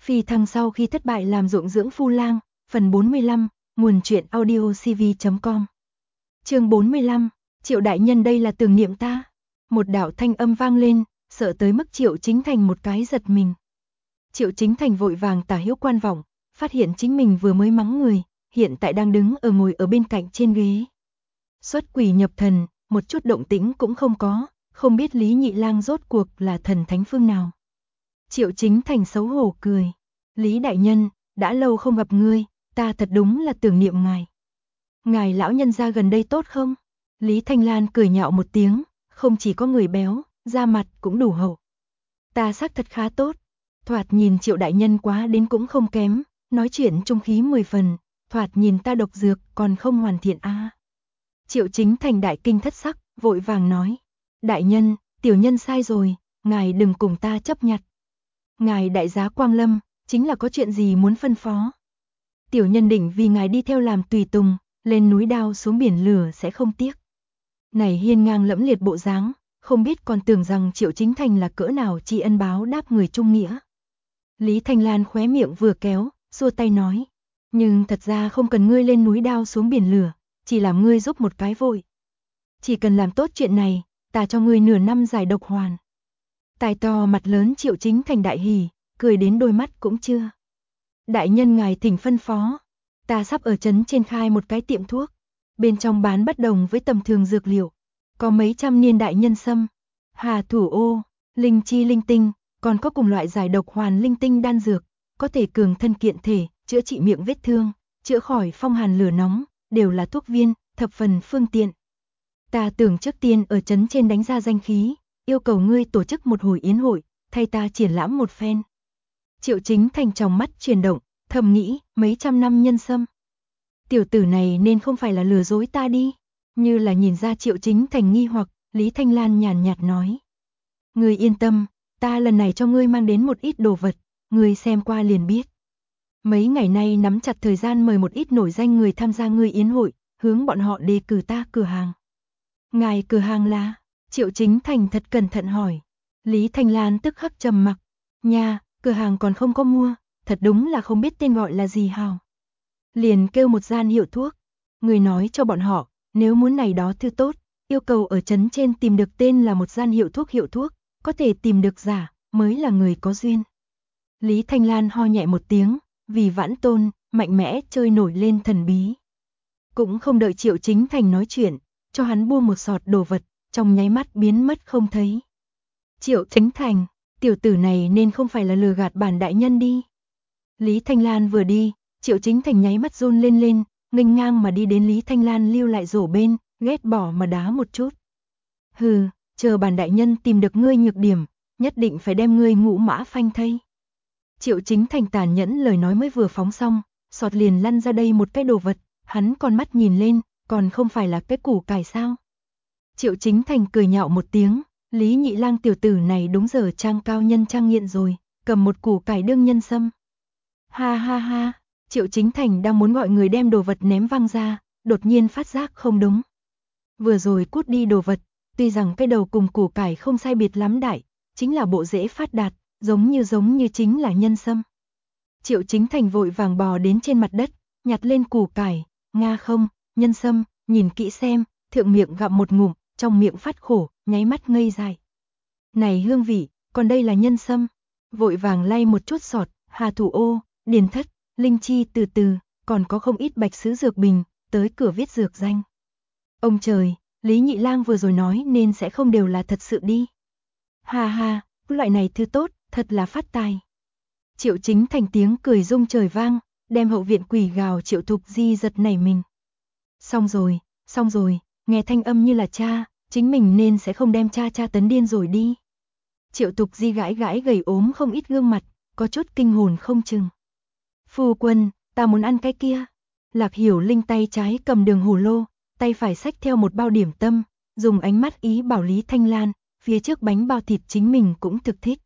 Phi thăng sau khi thất bại làm ruộng dưỡng phu lang, phần 45, nguồn truyện audiocv.com. Chương 45, Triệu đại nhân đây là tưởng niệm ta. Một đạo thanh âm vang lên, sợ tới mức Triệu Chính Thành một cái giật mình. Triệu Chính Thành vội vàng tả hữu quan vọng, phát hiện chính mình vừa mới mắng người, hiện tại đang đứng ngồi ở bên cạnh trên ghế. Xuất quỷ nhập thần, một chút động tĩnh cũng không có, không biết Lý Nhị Lang rốt cuộc là thần thánh phương nào. Triệu Chính Thành xấu hổ cười. Lý đại nhân, đã lâu không gặp ngươi, ta thật đúng là tưởng niệm ngài. Ngài lão nhân gia gần đây tốt không? Lý Thanh Lan cười nhạo một tiếng, không chỉ có người béo, da mặt cũng đủ hậu. Ta xác thật khá tốt, thoạt nhìn Triệu đại nhân quá đến cũng không kém, nói chuyện trung khí 10 phần, thoạt nhìn ta độc dược còn không hoàn thiện a. Triệu Chính Thành đại kinh thất sắc, vội vàng nói. Đại nhân, tiểu nhân sai rồi, ngài đừng cùng ta chấp nhặt. Ngài đại giá quang lâm, chính là có chuyện gì muốn phân phó. Tiểu nhân định vì ngài đi theo làm tùy tùng, lên núi đao xuống biển lửa sẽ không tiếc. Này hiên ngang lẫm liệt bộ dáng, không biết còn tưởng rằng Triệu Chính Thành là cỡ nào tri ân báo đáp người trung nghĩa. Lý Thanh Lan khóe miệng vừa kéo, xua tay nói. Nhưng thật ra không cần ngươi lên núi đao xuống biển lửa, chỉ làm ngươi giúp một cái vội. Chỉ cần làm tốt chuyện này, ta cho ngươi nửa năm giải độc hoàn. Tài to mặt lớn Triệu Chính Thành đại hỉ, cười đến đôi mắt cũng chưa. Đại nhân ngài thỉnh phân phó, ta sắp ở trấn trên khai một cái tiệm thuốc, bên trong bán bất đồng với tầm thường dược liệu, có mấy trăm niên đại nhân sâm, hà thủ ô, linh chi linh tinh, còn có cùng loại giải độc hoàn linh tinh đan dược, có thể cường thân kiện thể, chữa trị miệng vết thương, chữa khỏi phong hàn lửa nóng, đều là thuốc viên, thập phần phương tiện. Ta tưởng trước tiên ở trấn trên đánh ra danh khí, yêu cầu ngươi tổ chức một hồi yến hội, thay ta triển lãm một phen. Triệu Chính Thành trong mắt chuyển động, thầm nghĩ, mấy trăm năm nhân sâm. Tiểu tử này nên không phải là lừa dối ta đi. Như là nhìn ra Triệu Chính Thành nghi hoặc, Lý Thanh Lan nhàn nhạt nói. Ngươi yên tâm, ta lần này cho ngươi mang đến một ít đồ vật, ngươi xem qua liền biết. Mấy ngày nay nắm chặt thời gian mời một ít nổi danh người tham gia ngươi yến hội, hướng bọn họ đề cử ta cửa hàng. Ngài cửa hàng là? Triệu Chính Thành thật cẩn thận hỏi. Lý Thanh Lan tức khắc trầm mặc. Nha, cửa hàng còn không có mua, thật đúng là không biết tên gọi là gì hào. Liền kêu một gian hiệu thuốc. Người nói cho bọn họ, nếu muốn này đó thư tốt, yêu cầu ở trấn trên tìm được tên là một gian hiệu thuốc, có thể tìm được giả, mới là người có duyên. Lý Thanh Lan ho nhẹ một tiếng, vì Vãn Tôn, mạnh mẽ chơi nổi lên thần bí. Cũng không đợi Triệu Chính Thành nói chuyện, cho hắn buông một sọt đồ vật, trong nháy mắt biến mất không thấy. Triệu Chính Thành, tiểu tử này nên không phải là lừa gạt bản đại nhân đi. Lý Thanh Lan vừa đi, Triệu Chính Thành nháy mắt run lên, nghênh ngang mà đi đến Lý Thanh Lan lưu lại rổ bên, ghét bỏ mà đá một chút. Hừ, chờ bản đại nhân tìm được ngươi nhược điểm, nhất định phải đem ngươi ngũ mã phanh thây. Triệu Chính Thành tàn nhẫn lời nói mới vừa phóng xong, sọt liền lăn ra đây một cái đồ vật, hắn con mắt nhìn lên, còn không phải là cái củ cải sao. Triệu Chính Thành cười nhạo một tiếng, Lý Nhị Lang tiểu tử này đúng giờ trang cao nhân trang nghiện rồi, cầm một củ cải đương nhân sâm. Ha ha ha, Triệu Chính Thành đang muốn gọi người đem đồ vật ném văng ra, đột nhiên phát giác không đúng. Vừa rồi cút đi đồ vật, tuy rằng cái đầu cùng củ cải không sai biệt lắm đại, chính là bộ rễ phát đạt, giống như chính là nhân sâm. Triệu Chính Thành vội vàng bò đến trên mặt đất, nhặt lên củ cải, nga không, nhân sâm, nhìn kỹ xem, thượng miệng gặm một ngụm, trong miệng phát khổ, nháy mắt ngây dại. Này hương vị, còn đây là nhân sâm. Vội vàng lay một chút sọt, hà thủ ô, điền thất, linh chi từ từ, còn có không ít bạch sứ dược bình, tới cửa viết dược danh. Ông trời, Lý Nhị Lang vừa rồi nói nên sẽ không đều là thật sự đi. Ha ha, loại này thứ tốt, thật là phát tài. Triệu Chính Thành tiếng cười rung trời vang, đem hậu viện quỷ gào Triệu Thục Di giật nảy mình. Xong rồi, nghe thanh âm như là cha, chính mình nên sẽ không đem cha tấn điên rồi đi. Triệu Thục Di gãi gầy ốm không ít gương mặt, có chút kinh hồn không chừng. Phu quân, ta muốn ăn cái kia. Lạc Hiểu Linh tay trái cầm đường hồ lô, tay phải xách theo một bao điểm tâm, dùng ánh mắt ý bảo Lý Thanh Lan, phía trước bánh bao thịt chính mình cũng thực thích.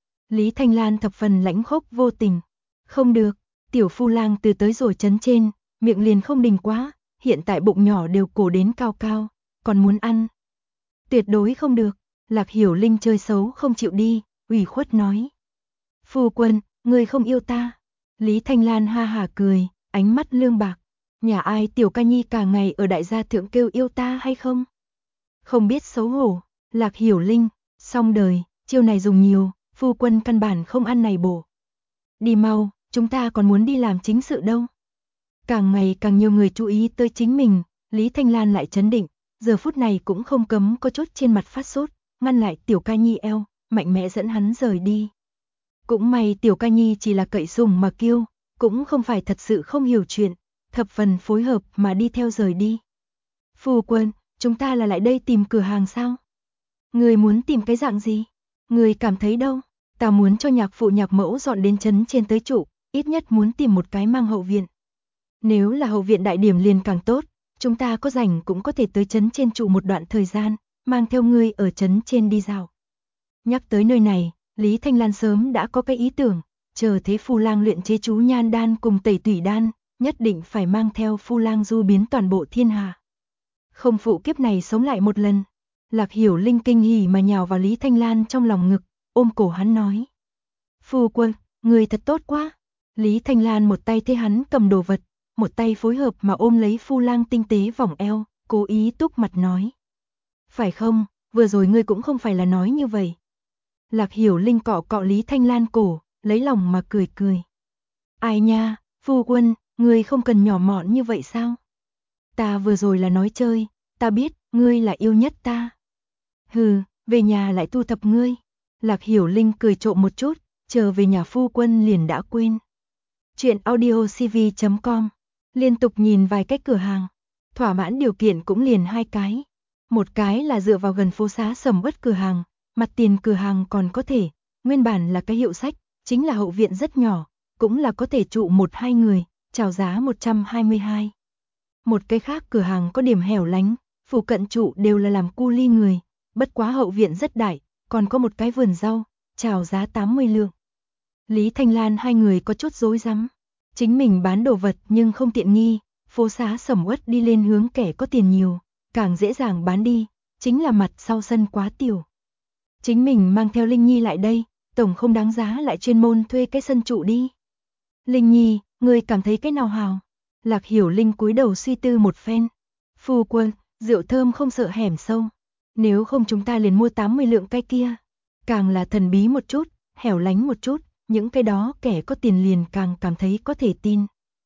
Lý Thanh Lan thập phần lãnh khốc vô tình. Không được, tiểu phu lang từ tới rồi trấn trên, miệng liền không đình quá, hiện tại bụng nhỏ đều cổ đến cao cao, còn muốn ăn. Tuyệt đối không được, Lạc Hiểu Linh chơi xấu không chịu đi, ủy khuất nói. Phu quân, ngươi không yêu ta. Lý Thanh Lan ha hả cười, ánh mắt lương bạc. Nhà ai tiểu ca nhi cả ngày ở đại gia thượng kêu yêu ta hay không? Không biết xấu hổ, Lạc Hiểu Linh, xong đời, chiêu này dùng nhiều, phu quân căn bản không ăn này bổ. Đi mau, chúng ta còn muốn đi làm chính sự đâu. Càng ngày càng nhiều người chú ý tới chính mình, Lý Thanh Lan lại trấn định, giờ phút này cũng không cấm có chút trên mặt phát sốt, ngăn lại tiểu ca nhi eo, mạnh mẽ dẫn hắn rời đi. Cũng may tiểu ca nhi chỉ là cậy sùng mà kiêu, cũng không phải thật sự không hiểu chuyện, thập phần phối hợp mà đi theo rời đi. Phu quân, chúng ta là lại đây tìm cửa hàng sao? Người muốn tìm cái dạng gì? Người cảm thấy đâu? Ta muốn cho nhạc phụ nhạc mẫu dọn đến trấn trên tới trụ, ít nhất muốn tìm một cái mang hậu viện. Nếu là hậu viện đại điểm liền càng tốt, chúng ta có rảnh cũng có thể tới trấn trên trụ một đoạn thời gian, mang theo ngươi ở trấn trên đi dạo. Nhắc tới nơi này, Lý Thanh Lan sớm đã có cái ý tưởng, chờ thế Phu Lang luyện chế chú nhan đan cùng tẩy tủy đan, nhất định phải mang theo Phu Lang du biến toàn bộ thiên hạ. Không phụ kiếp này sống lại một lần. Lạc Hiểu Linh kinh hỉ mà nhào vào Lý Thanh Lan trong lòng ngực, ôm cổ hắn nói. Phu quân, người thật tốt quá. Lý Thanh Lan một tay thế hắn cầm đồ vật, một tay phối hợp mà ôm lấy Phu Lang tinh tế vòng eo, cố ý túc mặt nói. Phải không, vừa rồi ngươi cũng không phải là nói như vậy. Lạc Hiểu Linh cọ cọ Lý Thanh Lan cổ, lấy lòng mà cười cười. Ai nha, phu quân, ngươi không cần nhỏ mọn như vậy sao? Ta vừa rồi là nói chơi, ta biết, ngươi là yêu nhất ta. Hừ, về nhà lại thu thập ngươi. Lạc Hiểu Linh cười trộm một chút, chờ về nhà phu quân liền đã quên. Chuyện audiocv.com. Liên tục nhìn vài cái cửa hàng, thỏa mãn điều kiện cũng liền hai cái. Một cái là dựa vào gần phố xá sầm uất cửa hàng, mặt tiền cửa hàng còn có thể, nguyên bản là cái hiệu sách, chính là hậu viện rất nhỏ, cũng là có thể trụ 1-2 người, chào giá 122. Một cái khác cửa hàng có điểm hẻo lánh, phụ cận trụ đều là làm cu ly người, bất quá hậu viện rất đại, còn có một cái vườn rau, chào giá 80 lượng. Lý Thanh Lan hai người có chút rối rắm, chính mình bán đồ vật nhưng không tiện nghi, phố xá sầm uất đi lên hướng kẻ có tiền nhiều, càng dễ dàng bán đi, chính là mặt sau sân quá tiểu. Chính mình mang theo Linh Nhi lại đây, tổng không đáng giá lại chuyên môn thuê cái sân trụ đi. Linh Nhi, ngươi cảm thấy cái nào hào? Lạc Hiểu Linh cúi đầu suy tư một phen. Phu quân, rượu thơm không sợ hẻm sâu. Nếu không chúng ta liền mua 80 lượng cái kia. Càng là thần bí một chút, hẻo lánh một chút, những cái đó kẻ có tiền liền càng cảm thấy có thể tin.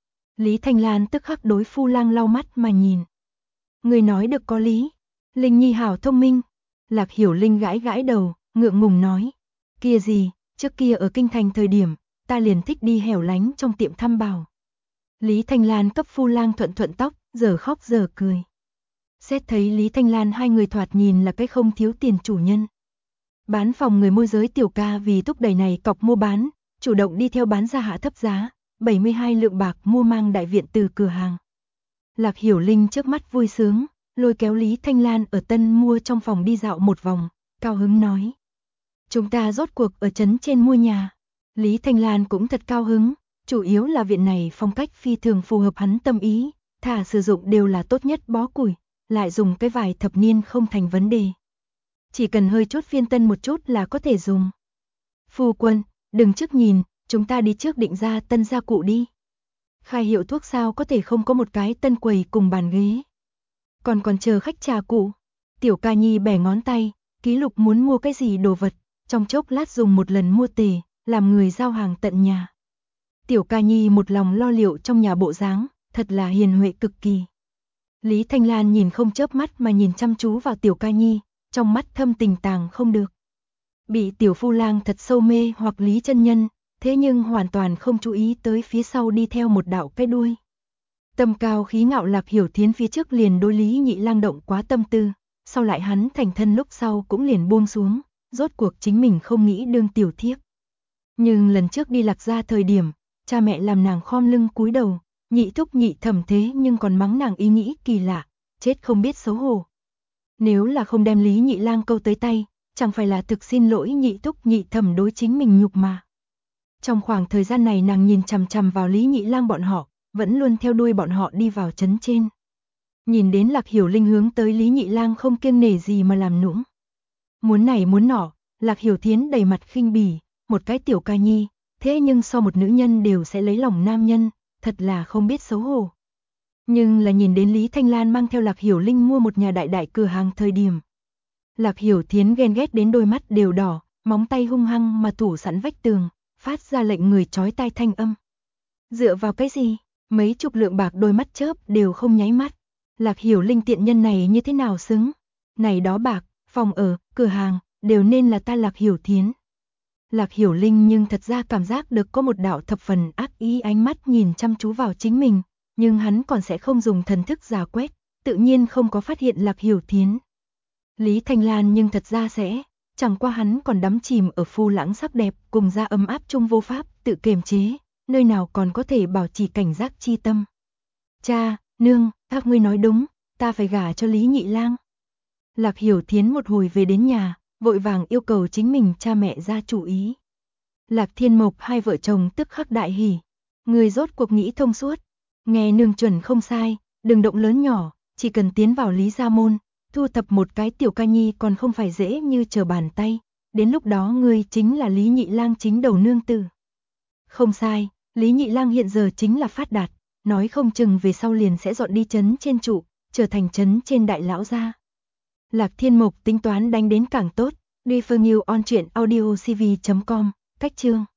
Lý Thanh Lan tức khắc đối Phu Lang lau mắt mà nhìn. Người nói được có lý. Linh Nhi hảo thông minh. Lạc Hiểu Linh gãi gãi đầu, ngượng ngùng nói. Kia gì, trước kia ở kinh thành thời điểm, ta liền thích đi hẻo lánh trong tiệm thăm bảo. Lý Thanh Lan cấp Phu Lang thuận thuận tóc, giờ khóc giờ cười. Xét thấy Lý Thanh Lan hai người thoạt nhìn là cái không thiếu tiền chủ nhân. Bán phòng người môi giới tiểu ca vì thúc đẩy này cọc mua bán, chủ động đi theo bán ra hạ thấp giá, 72 lượng bạc mua mang đại viện từ cửa hàng. Lạc Hiểu Linh trước mắt vui sướng, lôi kéo Lý Thanh Lan ở tân mua trong phòng đi dạo một vòng, cao hứng nói. Chúng ta rốt cuộc ở trấn trên mua nhà. Lý Thanh Lan cũng thật cao hứng, chủ yếu là viện này phong cách phi thường phù hợp hắn tâm ý, thả sử dụng đều là tốt nhất bó củi, lại dùng cái vài thập niên không thành vấn đề. Chỉ cần hơi chút phiên tân một chút là có thể dùng. Phu quân, đừng trước nhìn, chúng ta đi trước định ra tân gia cụ đi. Khai hiệu thuốc sao có thể không có một cái tân quầy cùng bàn ghế. Còn chờ khách trà cụ. Tiểu ca nhi bẻ ngón tay, ký lục muốn mua cái gì đồ vật, trong chốc lát dùng một lần mua tề, làm người giao hàng tận nhà. Tiểu ca nhi một lòng lo liệu trong nhà bộ dáng, thật là hiền huệ cực kỳ. Lý Thanh Lan nhìn không chớp mắt mà nhìn chăm chú vào tiểu ca nhi, trong mắt thâm tình tàng không được. Bị tiểu Phu Lang thật sâu mê hoặc Lý chân nhân, thế nhưng hoàn toàn không chú ý tới phía sau đi theo một đạo cái đuôi. Tâm cao khí ngạo Lạc Hiểu Thiến phía trước liền đối Lý Nhị Lang động quá tâm tư, sau lại hắn thành thân lúc sau cũng liền buông xuống, rốt cuộc chính mình không nghĩ đương tiểu thiếp. Nhưng lần trước đi Lạc gia thời điểm, cha mẹ làm nàng khom lưng cúi đầu, nhị thúc nhị thẩm thế nhưng còn mắng nàng ý nghĩ kỳ lạ, chết không biết xấu hổ. Nếu là không đem Lý Nhị Lang câu tới tay, chẳng phải là thực xin lỗi nhị thúc nhị thẩm đối chính mình nhục mà. Trong khoảng thời gian này nàng nhìn chằm chằm vào Lý Nhị Lang bọn họ, vẫn luôn theo đuôi bọn họ đi vào trấn trên. Nhìn đến Lạc Hiểu Linh hướng tới Lý Nhị Lang không kiêng nể gì mà làm nũng. Muốn này muốn nọ, Lạc Hiểu Thiến đầy mặt khinh bỉ, một cái tiểu ca nhi, thế nhưng so một nữ nhân đều sẽ lấy lòng nam nhân, thật là không biết xấu hổ. Nhưng là nhìn đến Lý Thanh Lan mang theo Lạc Hiểu Linh mua một nhà đại đại cửa hàng thời điểm. Lạc Hiểu Thiến ghen ghét đến đôi mắt đều đỏ, móng tay hung hăng mà thủ sẵn vách tường, phát ra lệnh người chói tai thanh âm. Dựa vào cái gì? Mấy chục lượng bạc đôi mắt chớp đều không nháy mắt. Lạc Hiểu Linh tiện nhân này như thế nào xứng? Này đó bạc, phòng ở, cửa hàng, đều nên là ta Lạc Hiểu Thiến. Lạc Hiểu Linh nhưng thật ra cảm giác được có một đạo thập phần ác ý ánh mắt nhìn chăm chú vào chính mình, nhưng hắn còn sẽ không dùng thần thức dò quét, tự nhiên không có phát hiện Lạc Hiểu Thiến. Lý Thanh Lan nhưng thật ra sẽ, chẳng qua hắn còn đắm chìm ở phu lãng sắc đẹp cùng da ấm áp chung vô pháp tự kiềm chế, nơi nào còn có thể bảo trì cảnh giác chi tâm. Cha, nương, các ngươi nói đúng, ta phải gả cho Lý Nhị Lang. Lạc Hiểu Thiến một hồi về đến nhà, vội vàng yêu cầu chính mình cha mẹ ra chủ ý. Lạc Thiên Mộc hai vợ chồng tức khắc đại hỉ, người rốt cuộc nghĩ thông suốt, nghe nương chuẩn không sai, đừng động lớn nhỏ, chỉ cần tiến vào Lý gia môn, thu thập một cái tiểu ca nhi còn không phải dễ như trở bàn tay, đến lúc đó ngươi chính là Lý Nhị Lang chính đầu nương tử. Không sai, Lý Nhị Lang hiện giờ chính là phát đạt, nói không chừng về sau liền sẽ dọn đi trấn trên trụ, trở thành trấn trên đại lão gia. Lạc Thiên Mộc tính toán đánh đến càng tốt, đi phương yêu on truyện audio cv.com, cách chương.